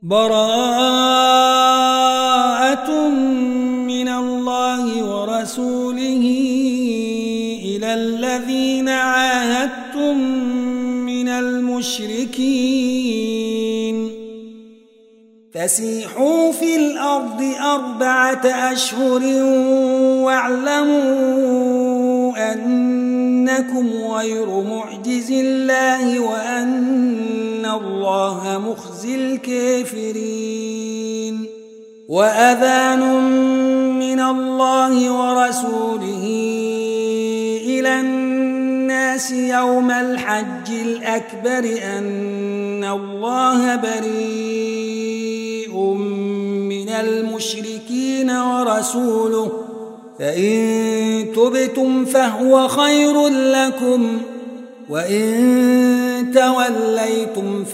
براءة من الله ورسوله إلى الذين عاهدتم من المشركين فسيحوا في الأرض 4 أشهر واعلموا أنكم غير معجز الله وأن الله مخزي الكافرين وأذان من الله ورسوله إلى الناس يوم الحج الأكبر أن الله بريء من المشركين ورسوله فإن تبتم فهو خير لكم وإن توليتم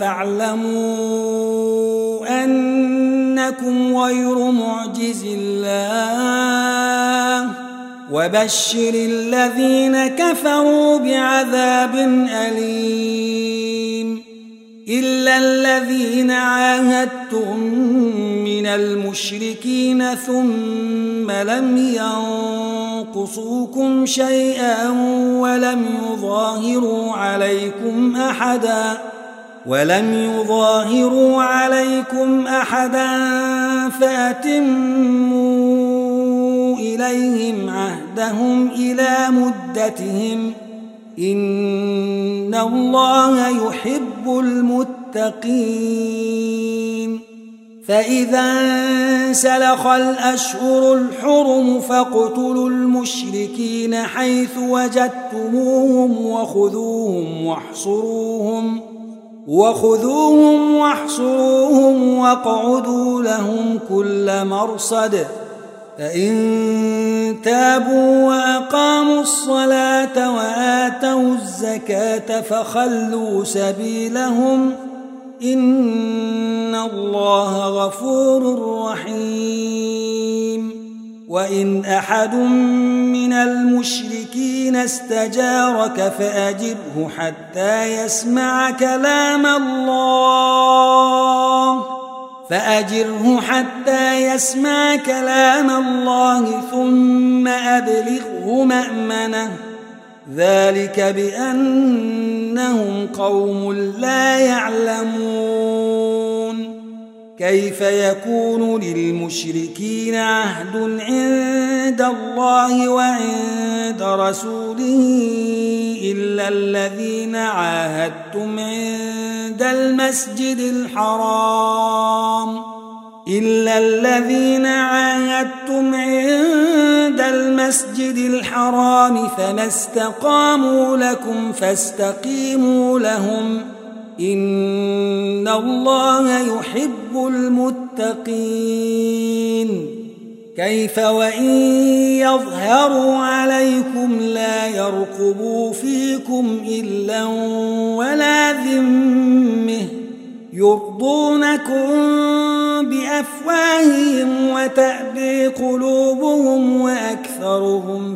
فاعلموا أنكم غير معجز الله وبشر الذين كفروا بعذاب أليم إلا الذين عاهدتم من المشركين ثم لم ينقصوكم شيئا ولم يظاهروا عليكم أحدا فأتموا إليهم عهدهم إلى مدتهم إن الله يحب المتقين فإذا انسلخ الأشهر الحرم فاقتلوا المشركين حيث وجدتموهم وخذوهم واحصروهم واقعدوا لهم كل مرصد فإن تابوا وأقاموا الصلاة وآتوا الزكاة فخلوا سبيلهم إن الله غفور رحيم وإن أحد من المشركين استجارك فأجره حتى يسمع كلام الله ثم أبلغه مأمنه ذلك بأنهم قوم لا يعلمون كيف يكون للمشركين عهد عند الله وعند رسوله إلا الذين عاهدتم عند المسجد الحرام فما استقاموا لكم فاستقيموا لهم إن الله يحب المتقين كيف وإن يظهروا عليكم لا يرقبوا فيكم إلا ولا ذمة يرضونكم بأفواههم وتأبي قلوبهم وأكثرهم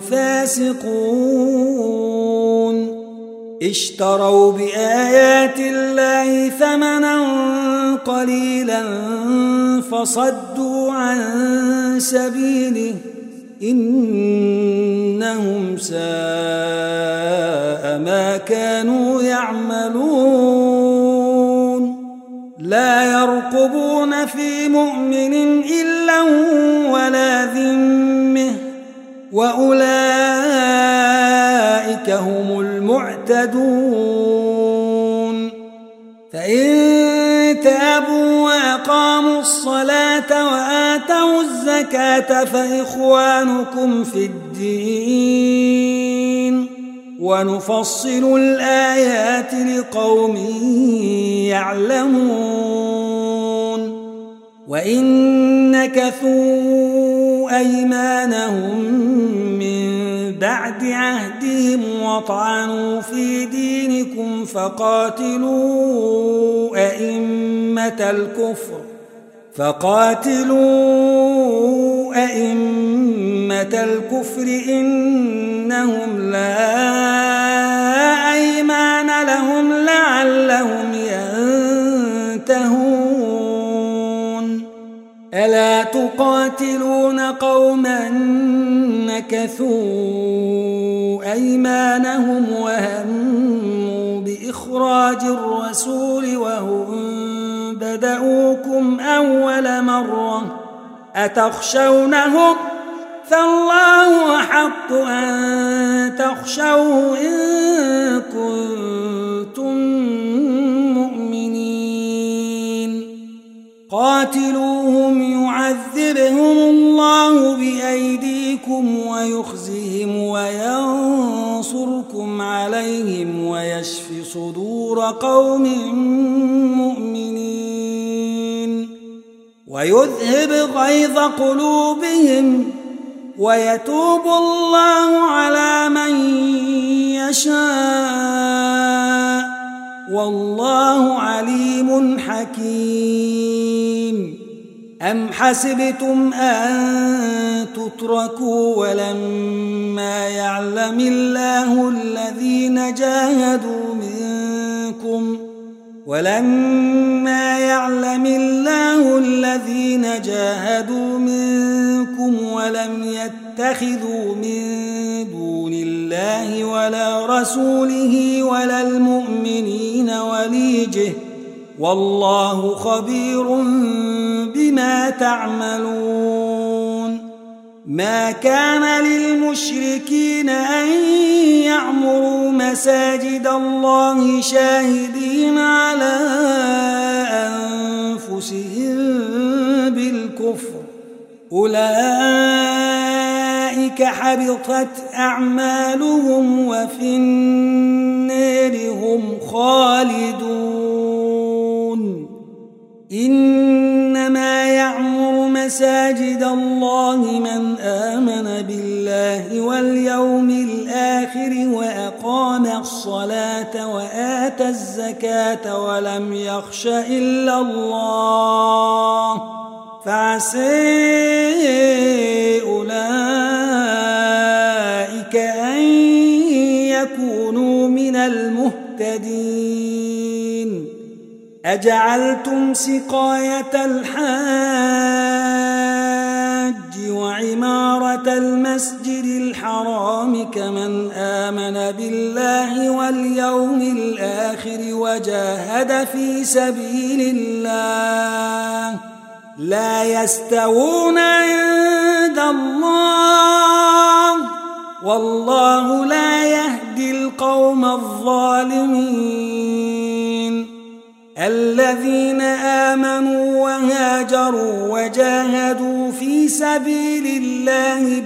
فاسقون اشتروا بآيات الله ثمنا قليلا فصدوا عن سبيله إنهم ساء ما كانوا يعملون لا يرقبون في مؤمن إلا ولا ذمة وأولئك هم المعتدون فإن تابوا وأقاموا الصلاة وآتوا الزكاة فإخوانكم في الدين ونفصل الآيات لقوم يعلمون وإن نكثوا أيمانهم من بعد عهدهم وطعنوا في دينكم فقاتلوا أئمة الكفر إنهم لا أيمان لهم لعلهم ينتهون ألا تقاتلون قوما نكثوا أيمانهم وهموا بإخراج الرسول وهم بدؤوكم أول مرة أتخشونهم فالله أحق أن تخشوه إن كنتم مؤمنين قاتلوهم يعذبهم الله بأيديكم ويخزهم وينصركم عليهم ويشف صدور قوم مؤمنين ويذهب غيظ قلوبهم ويتوب الله على من يشاء والله عليم حكيم أم حسبتم أن تتركوا ولما يعلم الله الذين جاهدوا منكم ولم يتخذوا من دون الله ولا رسوله ولا المؤمنين وليجه والله خبير بما تعملون ما كان للمشركين أن يعمروا مساجد الله شاهدين على أنفسهم بالكفر أولئك حبطت أعمالهم وفي النار هم خالدون إنما يعمر مساجد الله من آمن بالله واليوم الآخر وأقام الصلاة وآتى الزكاة ولم يخش إلا الله فعسى أولئك أن يكونوا من المهتدين أجعلتم سقاية الحاج وعمارة المسجد الحرام كمن آمن بالله واليوم الآخر وجاهد في سبيل الله لا يستوون عند الله والله لا يهدي القوم الظالمين الذين آمنوا وهاجروا وجاهدوا في سبيل الله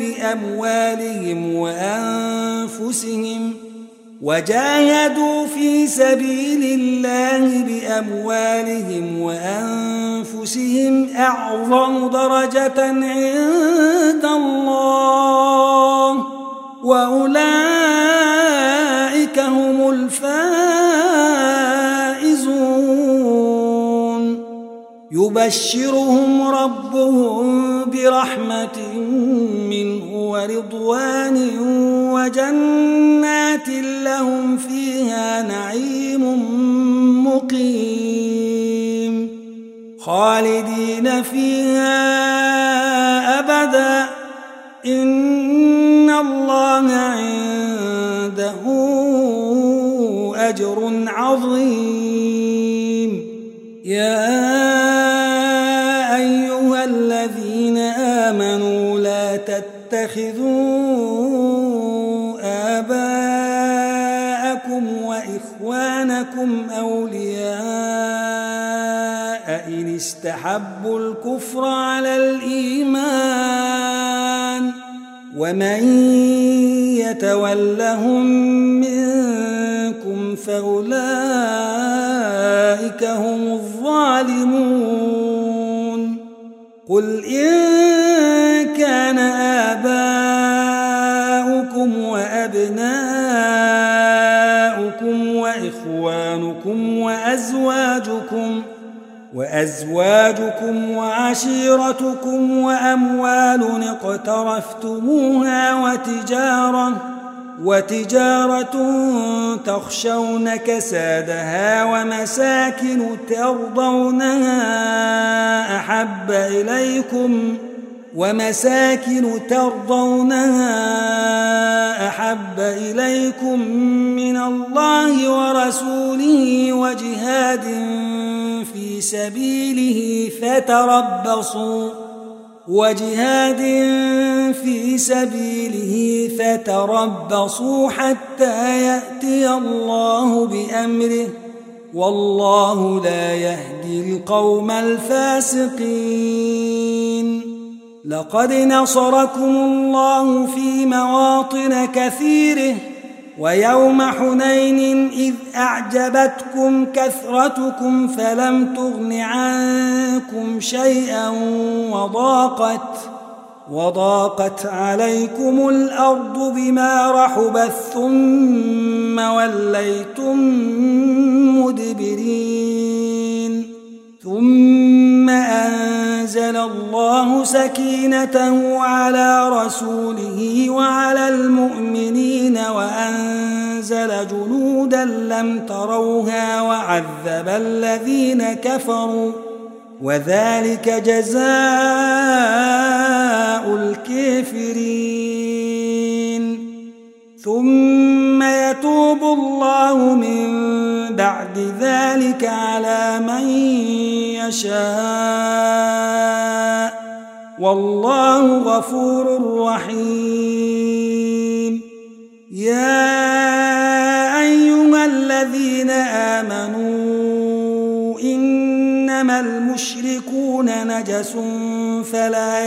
بأموالهم وأنفسهم أعظم درجة عند الله وأولئك هم الفائزون يبشرهم ربهم برحمة منه ورضوان وجنات لهم فيها نعيم مقيم خالدين فيها أبدا إن الله عنده أجر عظيم يا أيها الذين آمنوا لا تتخذوا آباءكم وإخوانكم أولياء إن استحبوا الكفر على الإيمان ومن يتولهم منكم فأولئك هم الظالمون قل إن كان آباؤكم وأبناؤكم وإخوانكم وأزواجكم وعشيرتكم وأموال اقترفتموها وتجارة تخشون كسادها ومساكن ترضونها أحب إليكم من الله ورسوله وجهاد في سبيله فتربصوا حتى يأتي الله بأمره والله لا يهدي القوم الفاسقين. لقد نصركم الله في مواطن كثيرة ويوم حنين إذ أعجبتكم كثرتكم فلم تغن عنكم شيئا وضاقت عليكم الأرض بما رحبت ثم وليتم مدبرين ثم أنزل الله سكينته على رسوله وعلى المؤمنين وأنزل جنودا لم تروها وعذب الذين كفروا وذلك جزاء الكافرين. ثم يتوب الله من بعد ذلك على من يشاء والله غفور رحيم. يا أيها الذين آمنوا إنما المشركون نجس فلا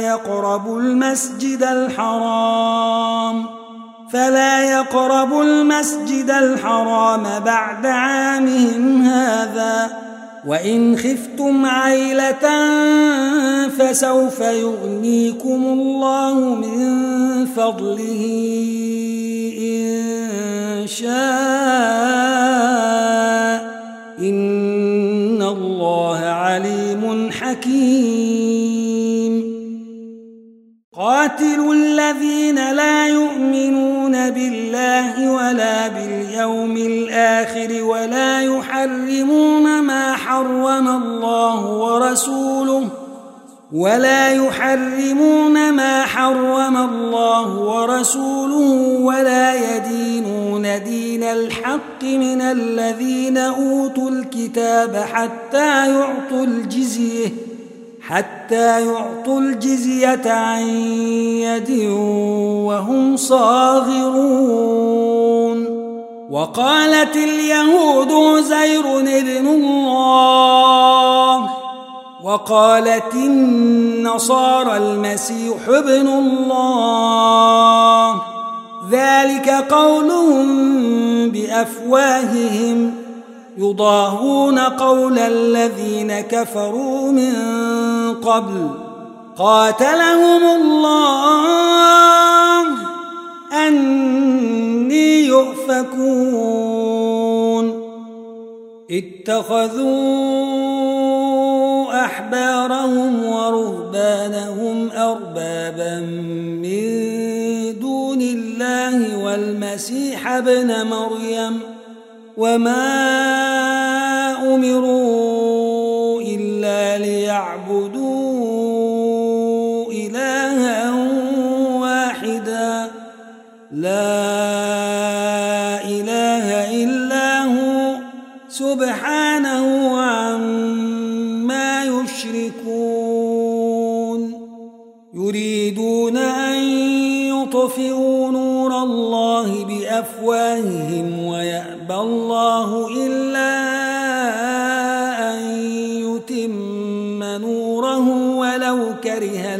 يقربوا المسجد الحرام بعد عامهم هذا وإن خفتم عيلة فسوف يغنيكم الله من فضله إن شاء إن الله عليم حكيم. قاتلوا الذين لا يؤمنون بالله ولا باليوم الآخر ولا يحرمون ما حرم الله ورسوله ولا يدينون دين الحق من الذين أوتوا الكتاب حتى يعطوا الجزية عن يد وهم صاغرون. وقالت اليهود عزير ابن الله وقالت النصارى المسيح ابن الله ذلك قولهم بأفواههم يضاهون قول الذين كفروا من قبل قاتلهم الله أني يؤفكون. اتخذوا أحبارهم ورهبانهم أربابا من دون الله والمسيح ابن مريم وما أمروا إلا ليعبدوا إلها واحدا لا إله إلا هو سبحانه عما يشركون. يريدون أن يطفئوا نور الله بأفواههم ويأبى الله إلا أن يتم نوره ولو كره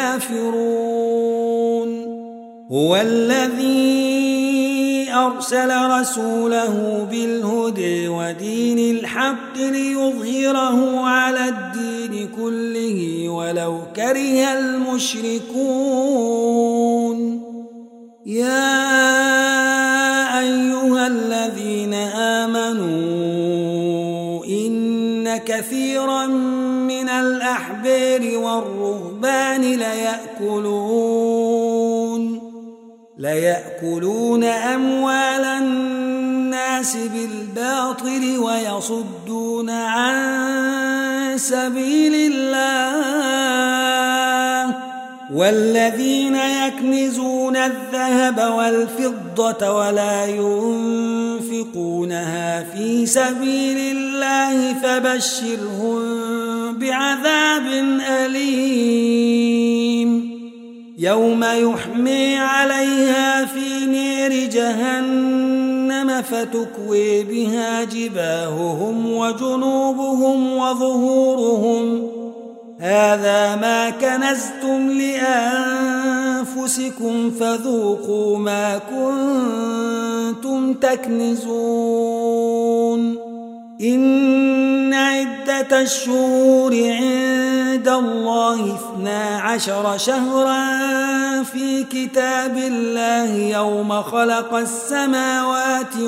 الكافرون. هو الذي أرسل رسوله بالهدى ودين الحق ليظهره على الدين كله ولو كره المشركون. يا أيها الذين آمنوا إن كثيرا من الأحبار والرهبان ليأكلون أموال الناس بالباطل ويصدون عن سبيل الله والذين يكنزون الذهب والفضة ولا ينفقونها في سبيل الله فبشرهم بعذاب أليم يوم يحمي عليها في نير جهنم فتكوي بها جباههم وجنوبهم وظهورهم هذا ما كنزتم لأنفسكم فذوقوا ما كنتم تكنزون إن عدة الشهور عند الله 12 شهرا في كتاب الله يوم خلق السماوات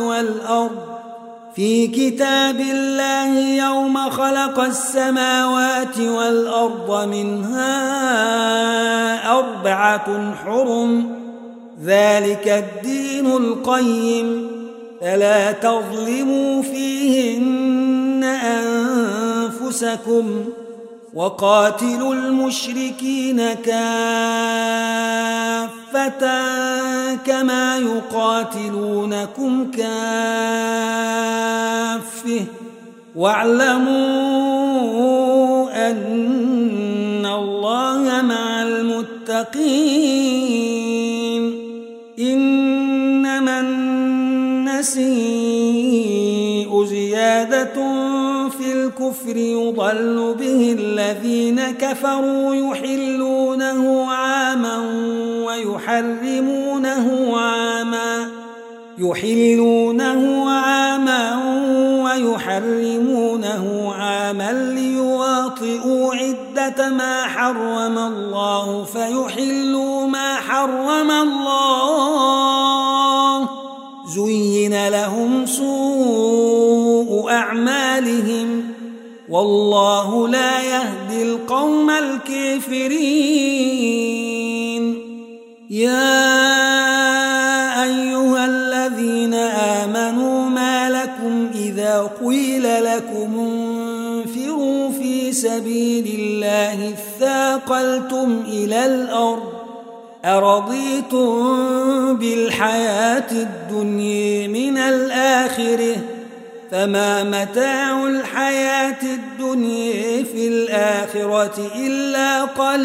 والأرض منها 4 حرم ذلك الدين القيم فلا تظلموا فيهن أنفسكم وقاتلوا المشركين كافة كما يقاتلونكم كافة واعلموا أن الله مع المتقين إنما النسيء زيادة في الكفر يضل به الذين كفروا يحلونه عاما ويحرمونه عاما ليواطئوا عدة ما حرم الله فيحلوا ما حرم الله زين لهم سوء أعمالهم والله لا يهدي القوم الكافرين يا أيها الذين آمنوا ما لكم إذا قيل لكم انفروا في سبيل الله اثاقلتم إلى الأرض أرضيتم بالحياة الدنيا من الآخرة فما متاع الحياة الدنيا في الآخرة إلا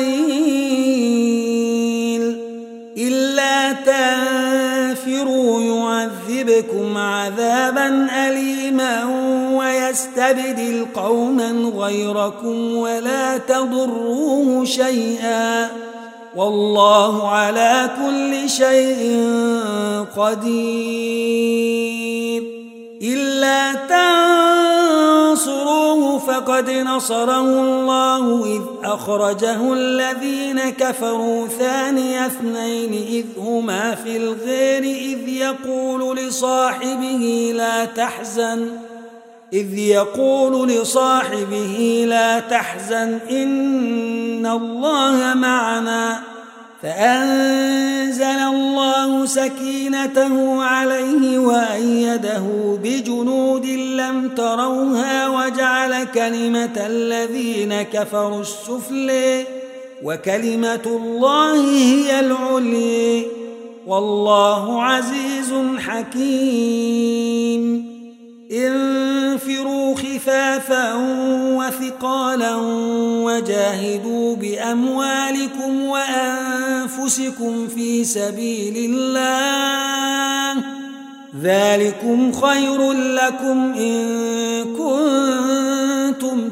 قليل إلا تنفروا يعذبكم عذابا أليما ويستبدل قوما غيركم ولا تضروه شيئا والله على كل شيء قدير إلا تنصروه فقد نصره الله إذ أخرجه الذين كفروا ثاني اثنين إذ هما في الغار إذ يقول لصاحبه لا تحزن إن الله معنا فأنزل الله سكينته عليه وأيده بجنود لم تروها وجعل كلمة الذين كفروا السفلى وكلمة الله هي العليا والله عزيز حكيم انفروا خفافا وثقالا وجاهدوا بأموالكم وأنفسكم في سبيل الله ذلكم خير لكم إن كنتم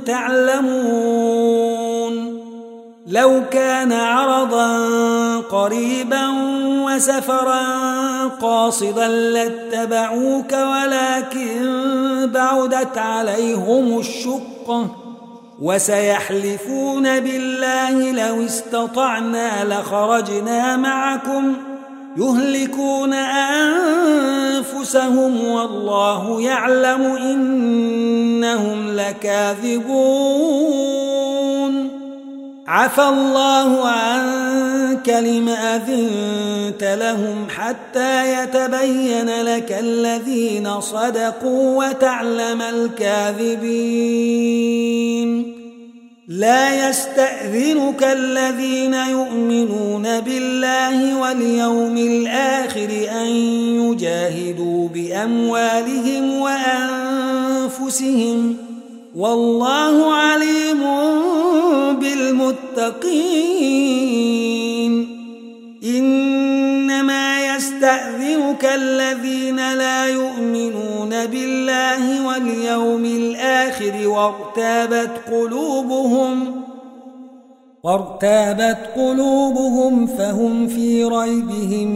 تعلمون لو كان عرضا قريبا وسفرا قاصدا لاتبعوك ولكن بعدت عليهم الشقة وسيحلفون بالله لو استطعنا لخرجنا معكم يهلكون أنفسهم والله يعلم إنهم لكاذبون عفى الله عنك لم أذنت لهم حتى يتبين لك الذين صدقوا وتعلم الكاذبين لا يستأذنك الذين يؤمنون بالله واليوم الآخر أن يجاهدوا بأموالهم وأنفسهم والله عليم بالمتقين إنما يستأذنك الذين لا يؤمنون بالله واليوم الآخر وارتابت قلوبهم فهم في ريبهم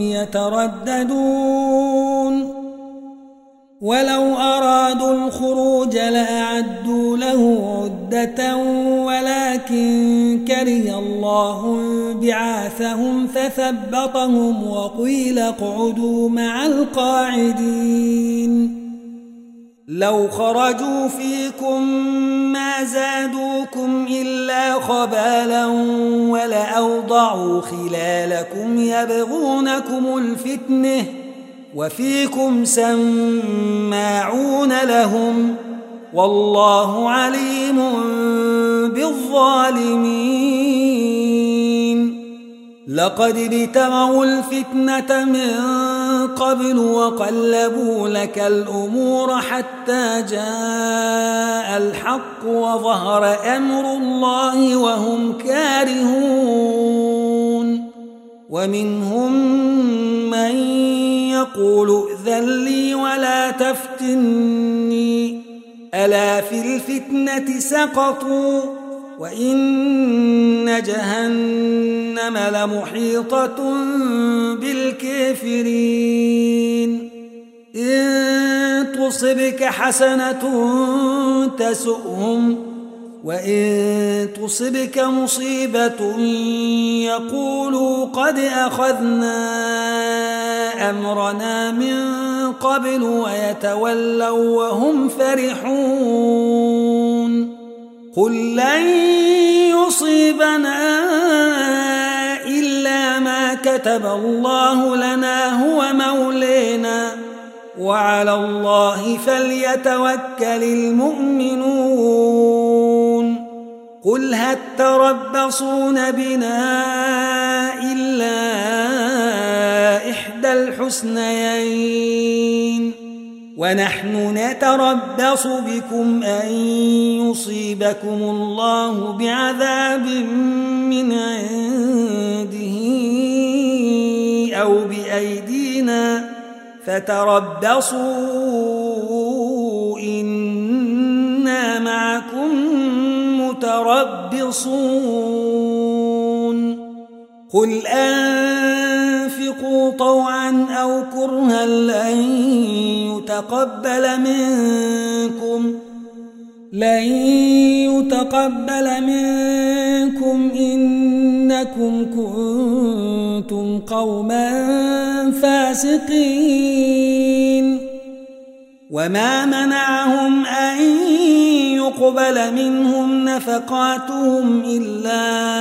يترددون ولو أرادوا الخروج لأعدوا له عدة ولكن كره الله بعاثهم فثبطهم وقيل اقعدوا مع القاعدين لو خرجوا فيكم ما زادوكم إلا خبالا ولأوضعوا خلالكم يبغونكم الفتنة وفيكم سماعون لهم والله عليم بالظالمين لقد ابتغوا الفتنة من قبل وقلبوا لك الأمور حتى جاء الحق وظهر أمر الله وهم كارهون ومنهم من يقول ائذن لي ولا تفتني ألا في الفتنة سقطوا وإن جهنم لمحيطة بالكافرين إن تصبك حسنة تسؤهم وإن تصبك مصيبة يقولوا قد أخذنا أمرنا من قبل ويتولوا وهم فرحون قل لن يصيبنا إلا ما كتب الله لنا هو مولينا وعلى الله فليتوكل المؤمنون قل هل تربصون بنا إلا إحدى الحسنيين ونحن نتربص بكم أن يصيبكم الله بعذاب من عنده أو بأيدينا فتربصوا إنا معكم متربصون قل أنفقوا طوعا أو كرها لن يتقبل منكم إنكم كنتم قوما فاسقين وما منعهم أن يقبل منهم نفقاتهم إلا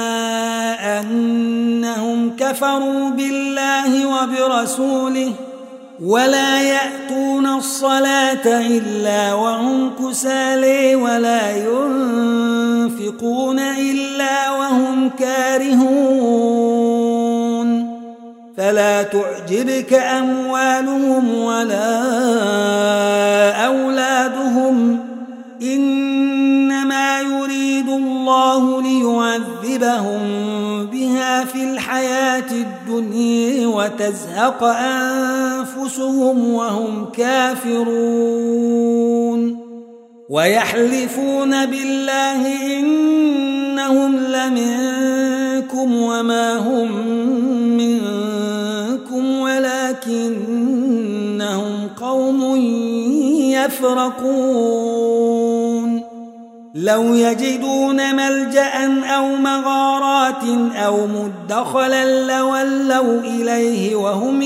أنهم كفروا بالله وبرسوله ولا يأتون الصلاة إلا وهم كسالى ولا ينفقون إلا وهم كارهون فلا تعجبك أموالهم ولا أولادهم إنما يريد الله ليعذبهم بها في الحياة الدنيا وتزهق أنفسهم وهم كافرون ويحلفون بالله إنهم لمنكم وما هم منكم ولكنهم قوم يفرقون لو يجدون ملجأ أو مغارات أو مدخلا لولوا إليه وهم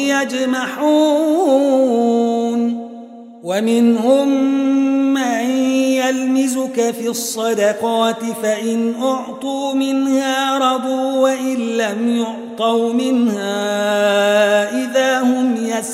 يجمحون ومنهم من يلمزك في الصدقات فإن أعطوا منها لم يعطوا منها إذا هم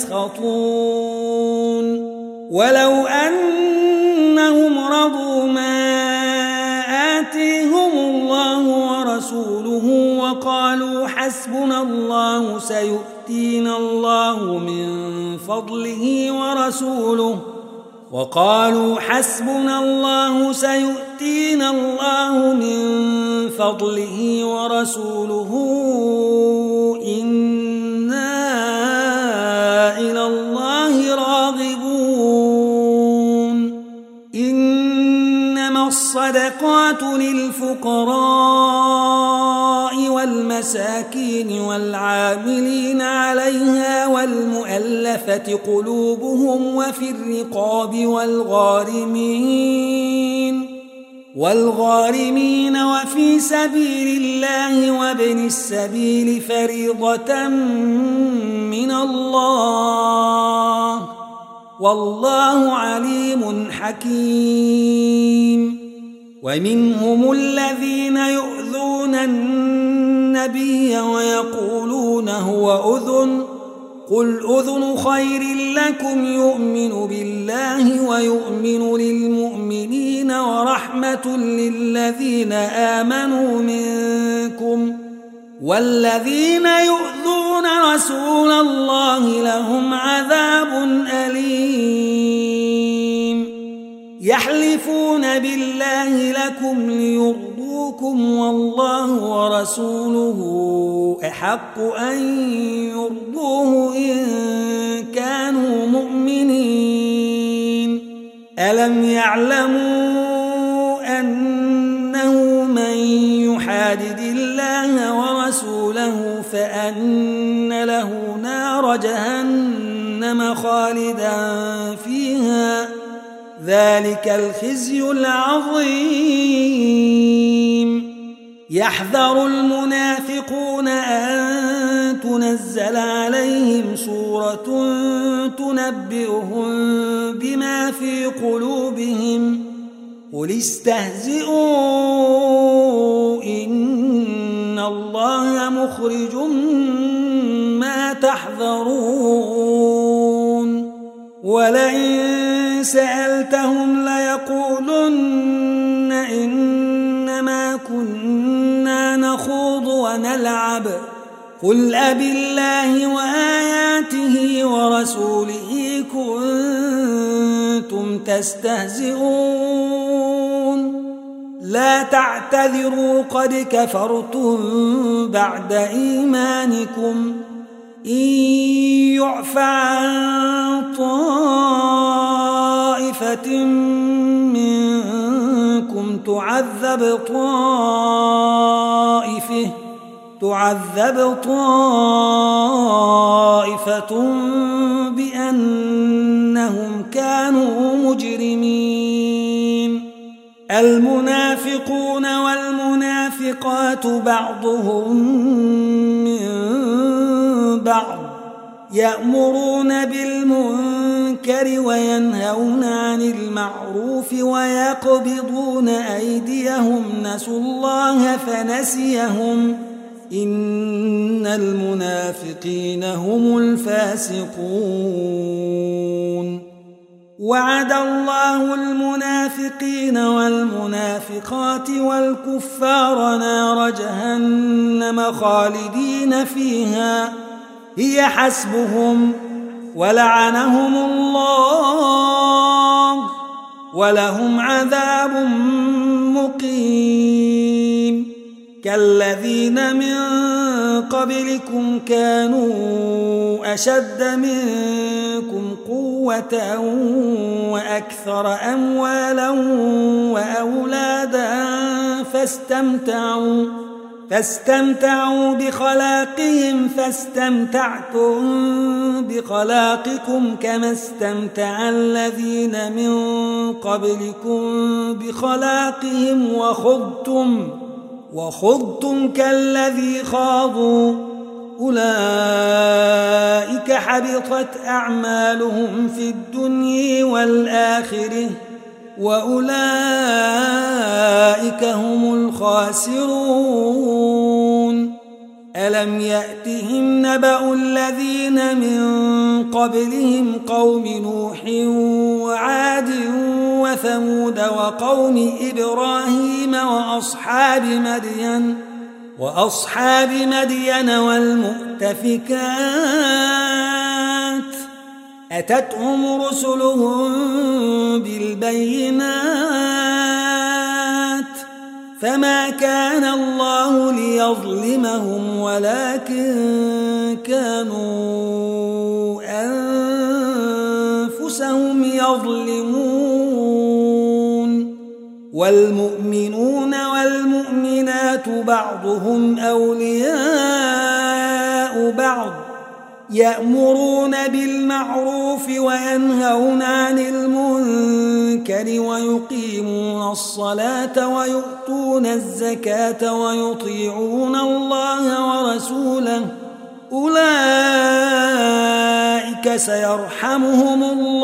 يسخطون ولو أنهم رضوا ما آتيهم الله ورسوله وقالوا حسبنا الله سيؤتينا الله من فضله ورسوله إنا إلى الله راغبون إنما الصدقات للفقراء والمساكين والعاملين عليها والمؤلفة قلوبهم وفي الرقاب والغارمين وفي سبيل الله وابن السبيل فريضة من الله والله عليم حكيم ومنهم الذين يؤذون النبي ويقولون هو أذن قل أذن خير لكم يؤمن بالله ويؤمن للمؤمنين ورحمة للذين آمنوا منكم والذين يؤذون رسول الله لهم عذاب أليم يحلفون بالله لكم ليرضوكم والله ورسوله أحق أن يرضوه إن كانوا مؤمنين ألم يعلموا أنه من يحادد الله ورسوله فأن له نار جهنم خالدا فيها ذلك الخزي العظيم يحذر المنافقون أن تنزل عليهم سورة تنبئهم بما في قلوبهم قل استهزئوا إن الله مخرج ما تحذرون ولئن سألتهم ليقولن إنما كنا نخوض ونلعب قل أبالله وآياته ورسوله كنتم تستهزئون لا تعتذروا قد كفرتم بعد إيمانكم إن يعفى عن طائفة منكم تعذب طائفة بأنهم كانوا مجرمين المنافقون والمنافقات بعضهم من بعض يأمرون بالمنكر وينهون عن المعروف ويقبضون أيديهم نسوا الله فنسيهم إن المنافقين هم الفاسقون وعد الله المنافقين والمنافقات والكفار نار جهنم خالدين فيها هي حسبهم ولعنهم الله ولهم عذاب مقيم كالذين من قبلكم كانوا أشد منكم قوة وأكثر أموالا وأولادا فاستمتعوا بخلاقهم فاستمتعتم بخلاقكم كما استمتع الذين من قبلكم بخلاقهم وخضتم كالذي خاضوا أولئك حبطت أعمالهم في الدنيا والآخرة وأولئك هم الخاسرون ألم يأتهم نبأ الذين من قبلهم قوم نوح وعاد وثمود وقوم إبراهيم وأصحاب مدين والمؤتفكات أتتهم رسلهم بالبينات فما كان الله ليظلمهم ولكن كانوا أنفسهم يظلمون والمؤمنون والمؤمنات بعضهم أولياء بعض يأمرون بالمعروف وينهون عن المنكر ويقيمون الصلاة ويؤتون الزكاة ويطيعون الله ورسوله أولئك سيرحمهم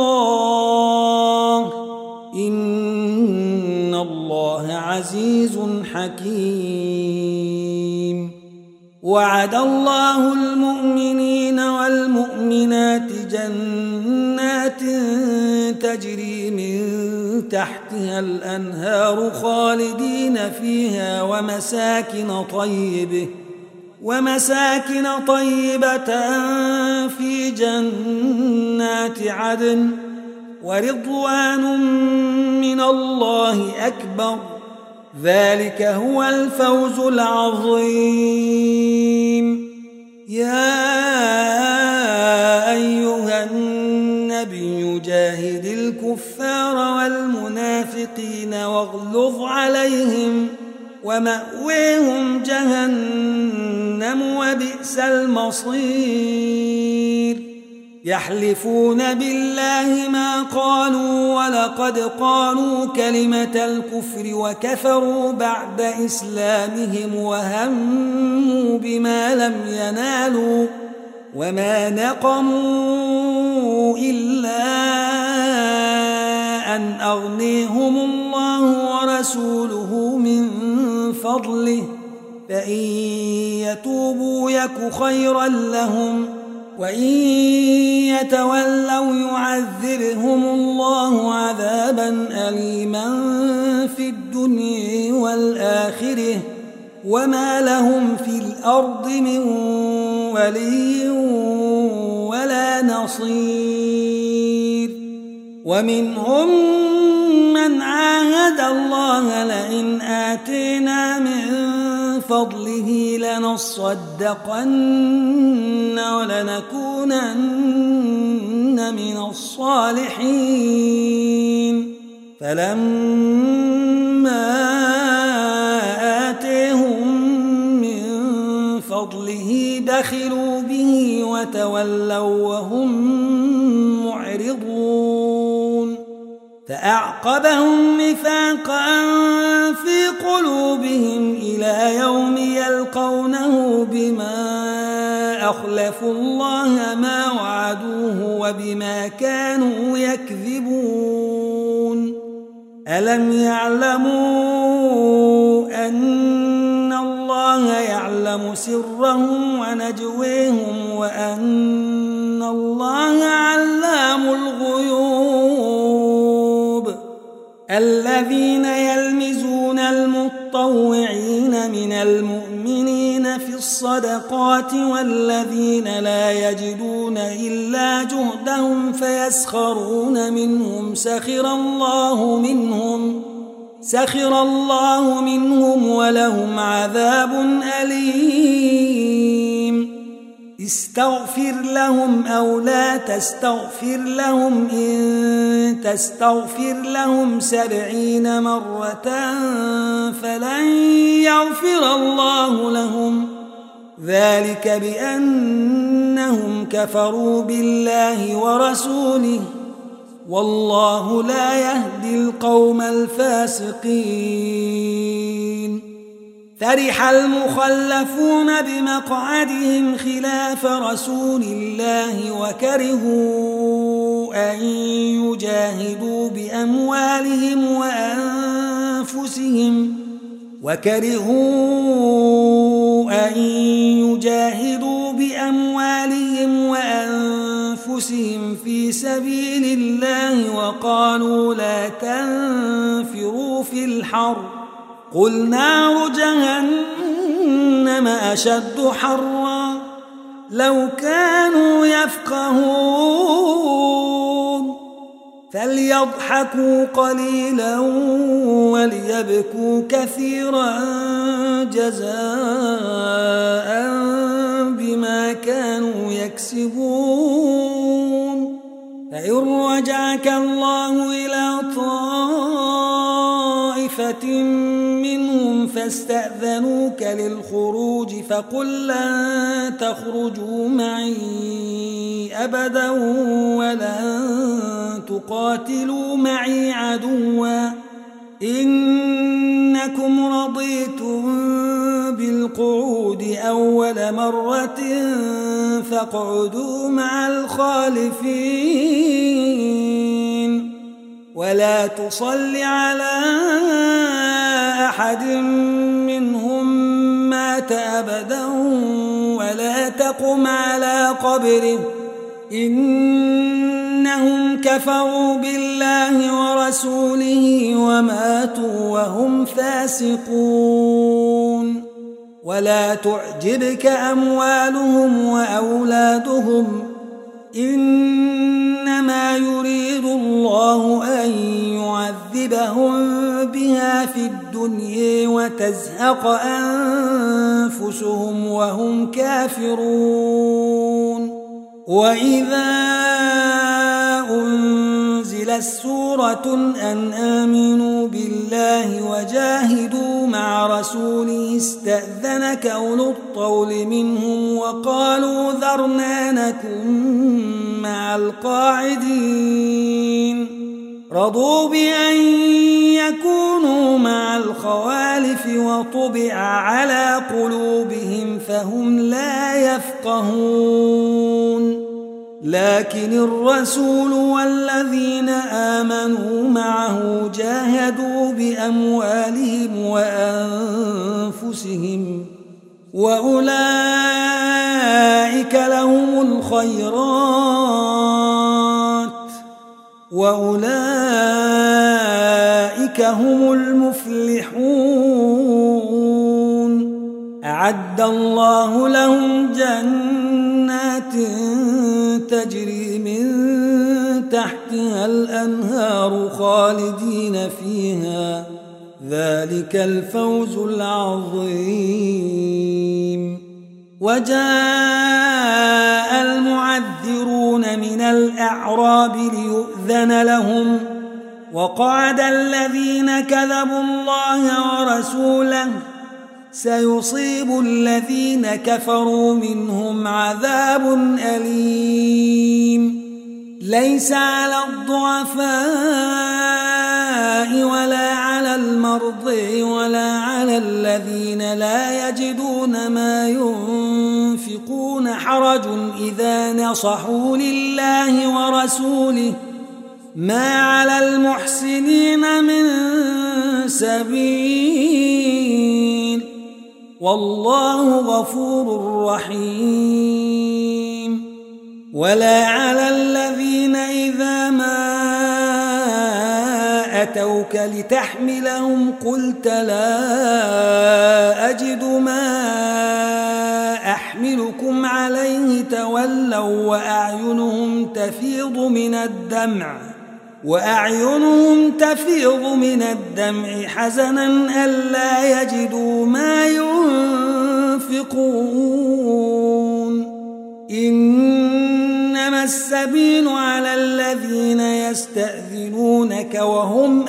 الله إن الله عزيز حكيم وعد الله المؤمنين والمؤمنات جنات تجري من تحتها الأنهار خالدين فيها ومساكن طيبة في جنات عدن ورضوان من الله أكبر ذلك هو الفوز العظيم يا أيها النبي جاهد الكفار والمنافقين واغلظ عليهم ومأويهم جهنم وبئس المصير يحلفون بالله ما قالوا ولقد قالوا كلمة الكفر وكفروا بعد إسلامهم وهموا بما لم ينالوا وما نقموا إلا أن أغنيهم الله ورسوله من فضله فإن يتوبوا يك خيرا لهم وإن يتولوا يعذبهم الله عذابا أليما في الدنيا والآخرة وما لهم في الأرض من ولي ولا نصير ومنهم من عاهد الله لئن آتينا من فضله لنصدقن ولنكونن من الصالحين فلما آتيهم من فضله بخلوا به وتولوا وهم معرضون فأعقبهم نفاقا في قلوبهم إلى يوم يلقونه بما أخلفوا الله ما وعدوه وبما كانوا يكذبون ألم يعلموا أن الله يعلم سرهم ونجويهم وأن الله علام الغيوب الذين يلمزون المطوعين من المؤمنين في الصدقات والذين لا يجدون إلا جهدهم فيسخرون منهم سخر الله منهم ولهم عذاب أليم استغفر لهم أو لا تستغفر لهم إن تستغفر لهم 70 مرة فلن يغفر الله لهم ذلك بأنهم كفروا بالله ورسوله والله لا يهدي القوم الفاسقين فرح المخلفون بمقعدهم خلاف رسول الله وكرهوا أن يجاهدوا بأموالهم وأنفسهم يجاهدوا بأموالهم وأنفسهم في سبيل الله وقالوا لا تنفروا في الحر قل نار جهنم أشد حرا لو كانوا يفقهون فليضحكوا قليلا وليبكوا كثيرا جزاء بما كانوا يكسبون فإن رجعك الله إلى طائفة منهم فاستأذنوك للخروج فقل لن تخرجوا معي أبدا ولن تقاتلوا معي عدوا إنكم رضيتم بالقعود أول مرة فاقعدوا مع الخالفين ولا تصل على أحد منهم مات أبدا ولا تقم على قبره إنهم كفروا بالله ورسوله وماتوا وهم فاسقون ولا تعجبك أموالهم وأولادهم إنما يريد الله أن يعذبهم بها في الدنيا وتزهق أنفسهم وهم كافرون وإذا أنزلت سورة أن آمنوا بالله وجاهدوا مع رسوله استأذنك أولو الطول منهم وقالوا ذرنا نكن مع القاعدين رضوا بأن يكونوا مع الخوالف وطبع على قلوبهم فهم لا يفقهون لكن الرسول والذين آمنوا معه جاهدوا بأموالهم وأنفسهم وأولئك لهم الخيرات وأولئك هم المفلحون أعد الله لهم جنات تجري من تحتها الأنهار خالدين فيها ذلك الفوز العظيم وجاء المعذرون من الأعراب ليؤذن لهم وقعد الذين كذبوا الله ورسوله سيصيب الذين كفروا منهم عذاب أليم ليس على الضعفاء ولا على المرضى ولا على الذين لا يجدون ما ينفقون حرج إذا نصحوا لله ورسوله ما على المحسنين من سبيل والله غفور رحيم ولا على الذين إذا ما أتوك لتحملهم قلت لا أجد ما أحملكم عليه تولوا وأعينهم تفيض من الدمع حزنا ألا يجدوا ما ينفقون إنما السبيل على الذين يستأذنونك وهم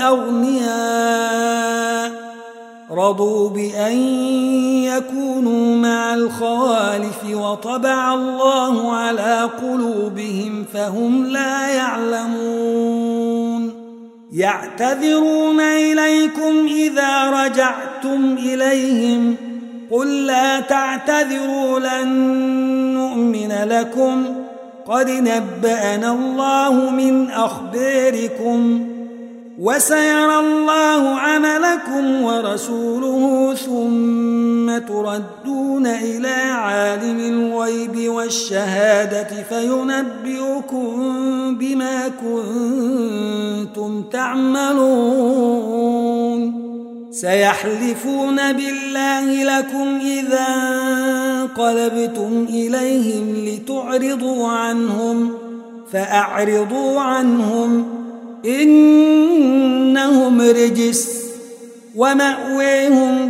أغنياء رضوا بأن يكونوا مع الخوالف وطبع الله على قلوبهم فهم لا يعلمون يعتذرون إليكم إذا رجعتم إليهم قل لا تعتذروا لن نؤمن لكم قد نبأنا الله من أخباركم وسيرى الله عملكم ورسوله ثم تردون إلى عالم الغيب والشهادة فينبئكم بما كنتم تعملون سيحلفون بالله لكم إذا انقلبتم إليهم لتعرضوا عنهم فأعرضوا عنهم إنهم رجس ومأويهم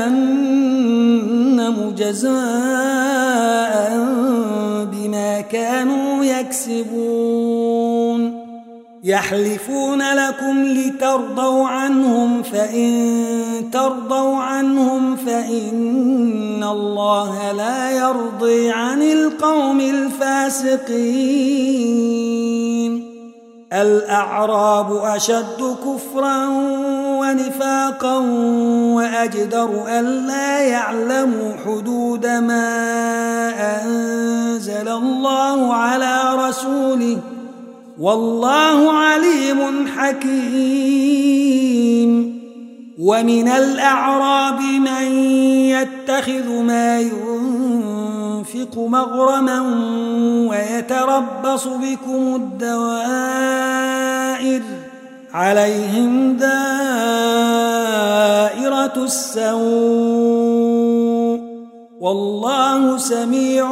جهنم جزاء بما كانوا يكسبون يحلفون لكم لترضوا عنهم فإن ترضوا عنهم فإن الله لا يرضي عن القوم الفاسقين الأعراب أشد كفرا ونفاقا وأجدر ألا يعلموا حدود ما أنزل الله على رسوله والله عليم حكيم ومن الأعراب من يتخذ ما ينفق مغرما ويتربص بكم الدوائر عليهم دائرة السوء والله سميع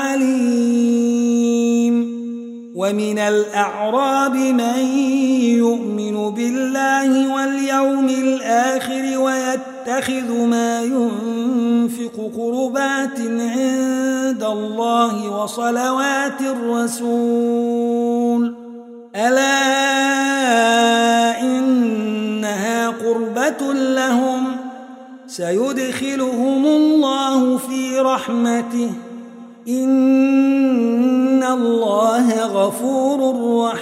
عليم ومن الأعراب من يؤمن بالله واليوم الآخر ويتخذ ما ينفق قربات عند الله وصلوات الرسول ألا إنها قربة لهم سيدخلهم الله في رحمته إن الله غفور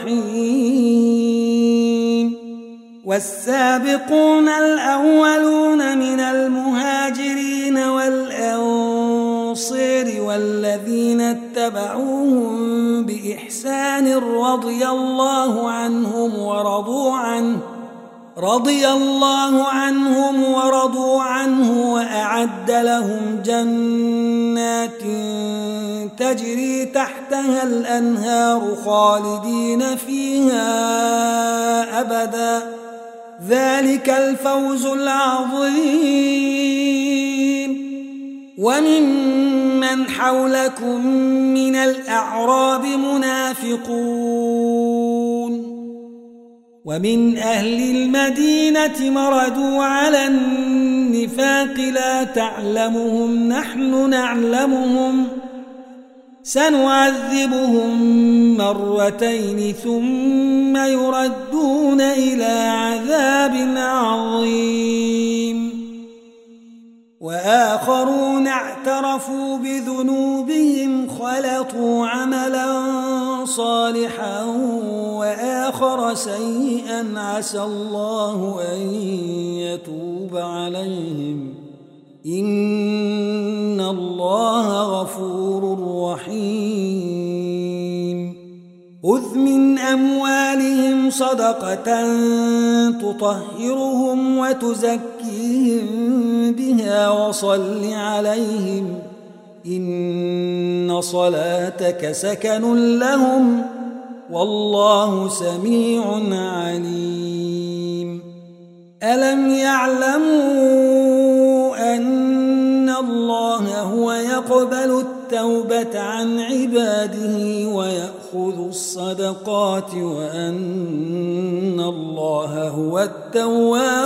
رحيم والسابقون الأولون من المهاجرين والأنصار والذين اتبعوهم بإحسان رضي الله عنهم ورضوا عنه وأعد لهم جنات تجري تحتها الأنهار خالدين فيها أبدا ذلك الفوز العظيم وممن حولكم من الأعراب منافقون ومن أهل المدينة مردوا على النفاق لا تعلمهم نحن نعلمهم سنعذبهم مرتين ثم يردون إلى عذاب عظيم وآخرون اعترفوا بذنوبهم خلطوا عملا صالحا وآخر سيئا عسى الله أن يتوب عليهم إن الله غفور رحيم خذ من أموالهم صدقة تطهرهم وتزكيهم بها وصل عليهم إن صلاتك سكن لهم والله سميع عليم ألم يعلموا أن الله هو يقبل التوبة عن عباده ويأخذ الصدقات وأن الله هو التواب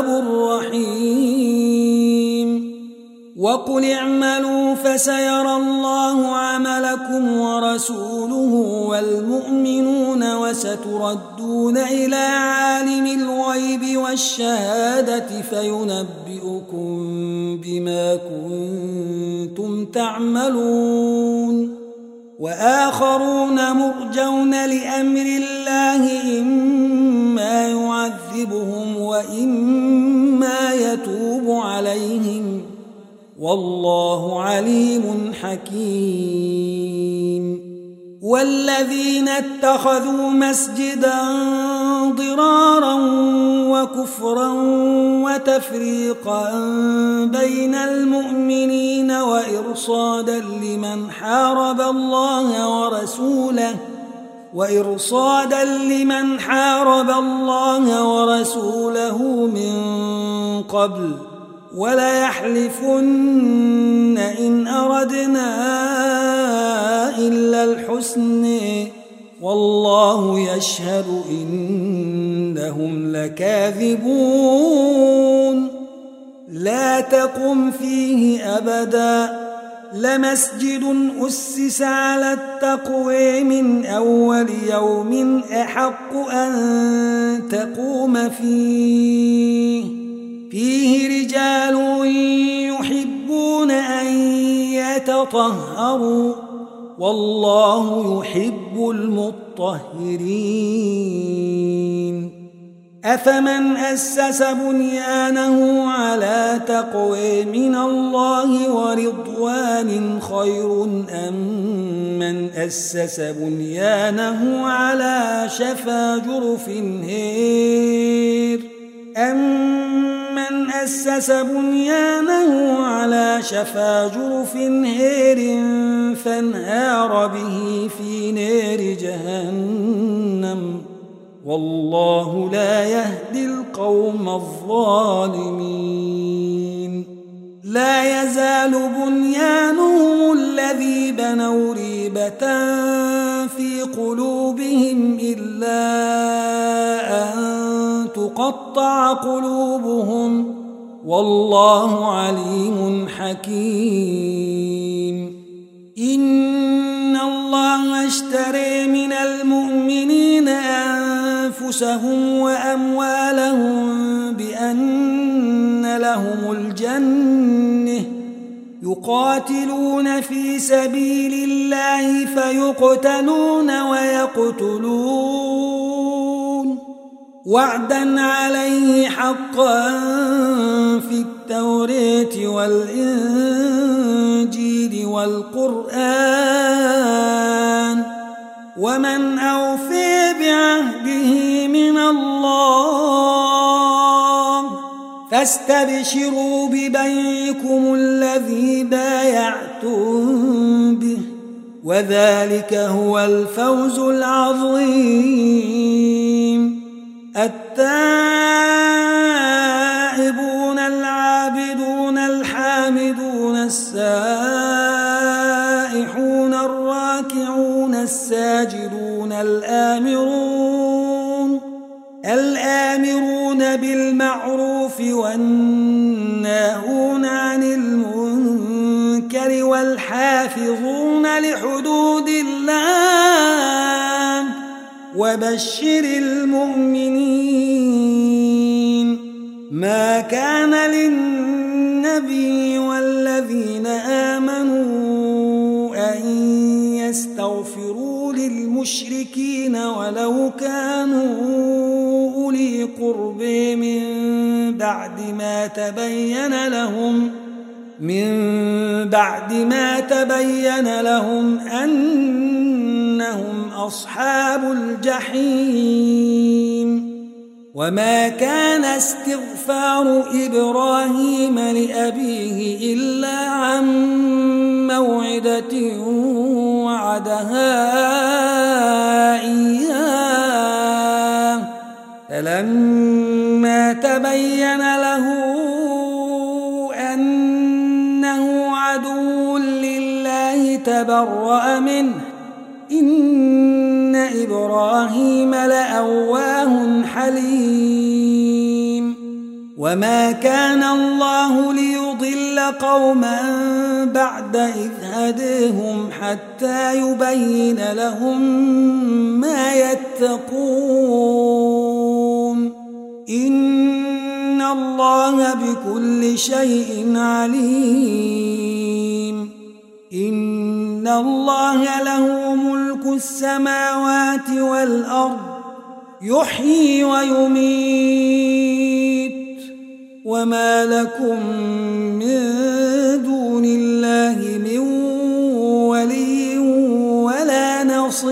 الرحيم وقل اعملوا فسيرى الله عملكم ورسوله والمؤمنون وستردون إلى عالم الغيب والشهادة فينبئكم بما كنتم تعملون وآخرون مرجون لأمر الله إما يعذبهم وإما يتوب عليهم والله عليم حكيم والذين اتخذوا مسجدا ضرارا وكفرا وتفريقا بين المؤمنين وإرصادا لمن حارب الله ورسوله من قبل وليحلفن إن أردنا إلا الحسن والله يشهد إنهم لكاذبون لا تقم فيه أبدا لمسجد أسس على التقوى من أول يوم أحق أن تقوم فيه رجال يحبون أن يتطهروا والله يحب المطهرين أفمن أسس بنيانه على تقوى من الله ورضوان خير أم من أسس بنيانه على شفا جرف هير فانهار به في نار جهنم والله لا يهدي القوم الظالمين لا يزال بنيانهم الذي بنوا ريبة في قلوبهم إلا أن تقطع قلوبهم والله عليم حكيم إن الله اشترى من المؤمنين أنفسهم وأموالهم بأن لهم الجنة يقاتلون في سبيل الله فيقتلون ويقتلون وعدا عليه حقا في التوراة والإنجيل والقرآن ومن أوفى بعهده من الله فاستبشروا ببيعكم الذي بايعتم به وذلك هو الفوز العظيم التائبون العابدون الحامدون السائحون الراكعون الساجدون الآمرون بالمعروف والناهون عن المنكر والحافظون لحدود الله وبشر المؤمنين ما كان للنبي والذين آمنوا أن يستغفروا للمشركين ولو كانوا أولي قرب من بعد ما تبين لهم أنهم أصحاب الجحيم وما كان استغفار إبراهيم لأبيه إلا عن موعدة وعدها إياه فلما تبين له أنه عدو لله تبرأ منه إن إبراهيم لأواه حليم وما كان الله ليضل قوما بعد إذ هداهم حتى يبين لهم ما يتقون إن الله بكل شيء عليم إن الله له ملك السماوات والأرض يحيي ويميت وما لكم من دون الله من ولي ولا نصير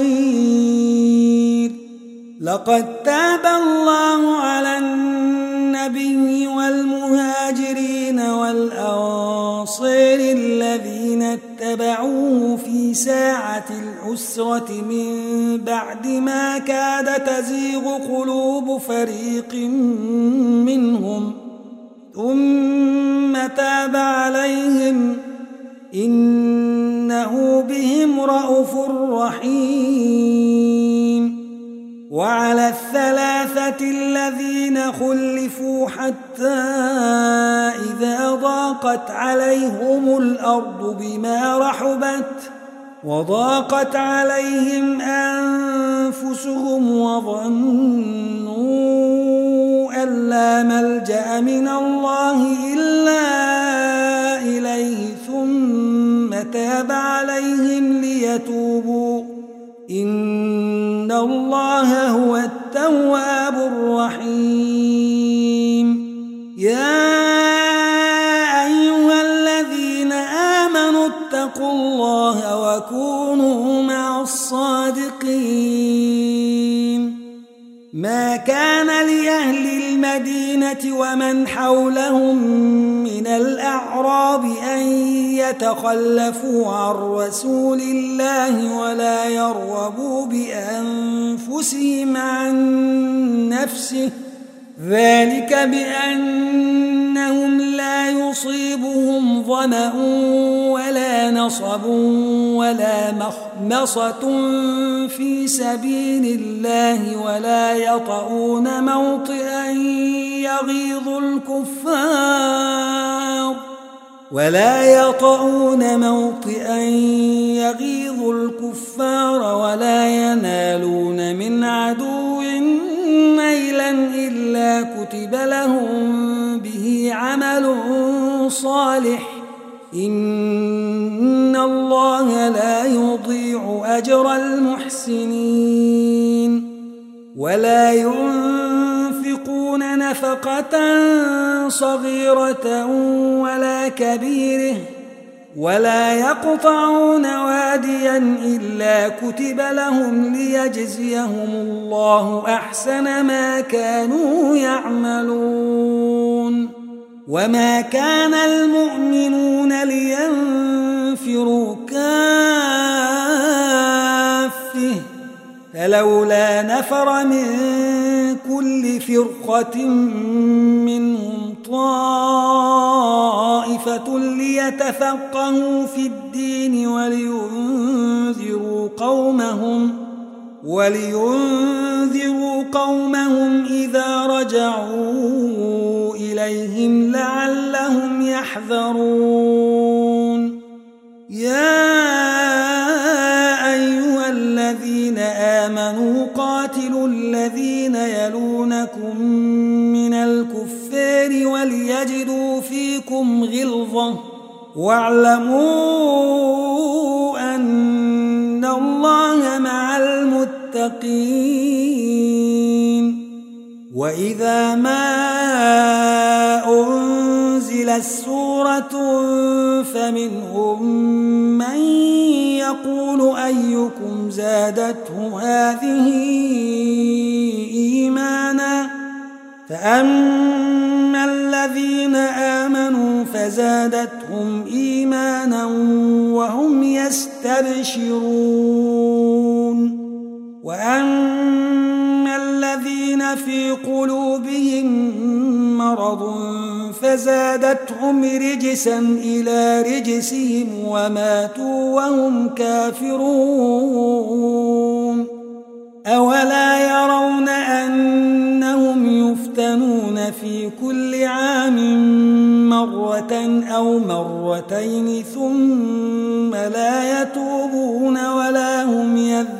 لقد تاب الله على النبي والمهاجرين والأنصار الذين اتبعوه في ساعة العسرة من بعد ما كاد تزيغ قلوب فريق منهم ثم تاب عليهم إنه بهم رءوف رحيم. وعلى الثلاثة الذين خلفوا حتى إذا ضاقت عليهم الأرض بما رحبت وضاقت عليهم أنفسهم وظنوا أن لا ملجأ من الله إلا إليه ثم تاب عليهم ليتوبوا إن الله هو التواب الرحيم. يا أيها الذين آمنوا اتقوا الله وكونوا مع الصادقين. ما كان لأهل المدينة ومن حولهم من الأعراب أن يتخلفوا عن رسول الله ولا يرغبوا بأنفسهم عن نفسه ذلك بأنهم لا يصيبهم ظمأ ولا نصب ولا مخمصة في سبيل الله ولا يطؤون موطئا يغيظ الكفار ولا ينالون من عدو نيلا إلا كتب لهم به عمل صالح إن الله لا يضيع أجر المحسنين. ولا ينفقون نفقة صغيرة ولا كبيرة ولا يقطعون واديا إلا كتب لهم ليجزيهم الله أحسن ما كانوا يعملون. وما كان المؤمنون لينفروا كافة فلولا نفر من كل فرقة منهم طائفة ليتفقهوا في الدين ولينذروا قومهم إذا رجعوا إليهم لعلهم يحذرون. يا أيها الذين آمنوا قاتلوا الذين يلونكم من الكفار وليجدوا فيكم غلظة واعلموا أن الله مع المتقين. وإذا ما أنزلت سورة فمنهم من يقول أيكم زادته هذه إيمانا فأما الذين آمنوا فزادتهم إيمانا وهم يستبشرون. وأما الذين في قلوبهم مرض فزادتهم رجسا إلى رجسهم وماتوا وهم كافرون. أولا يرون أنهم يفتنون في كل عام مرة أو مرتين ثم لا يتوبون ولا هم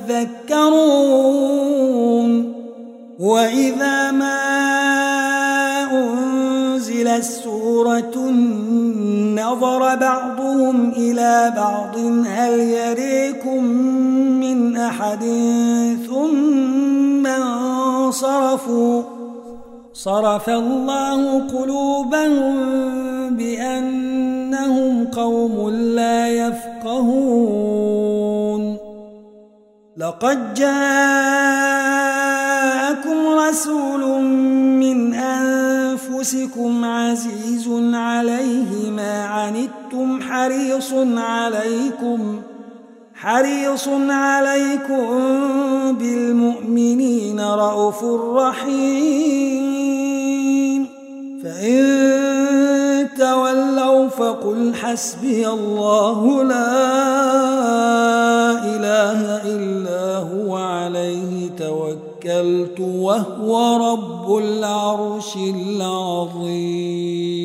يذكرون. وإذا ما أنزلت سورة نظر بعضهم إلى بعض هل يريكم من أحد ثم انصرفوا صرف الله قلوبهم بأنهم قوم لا يفقهون. لقد جاءكم جاءكم رسول من أنفسكم عزيز عليه ما عنتم حريص عليكم بالمؤمنين رءوف رحيم فإن تولوا فقل حسبي الله لا إله إلا هو عليه توكلت وهو رب العرش العظيم.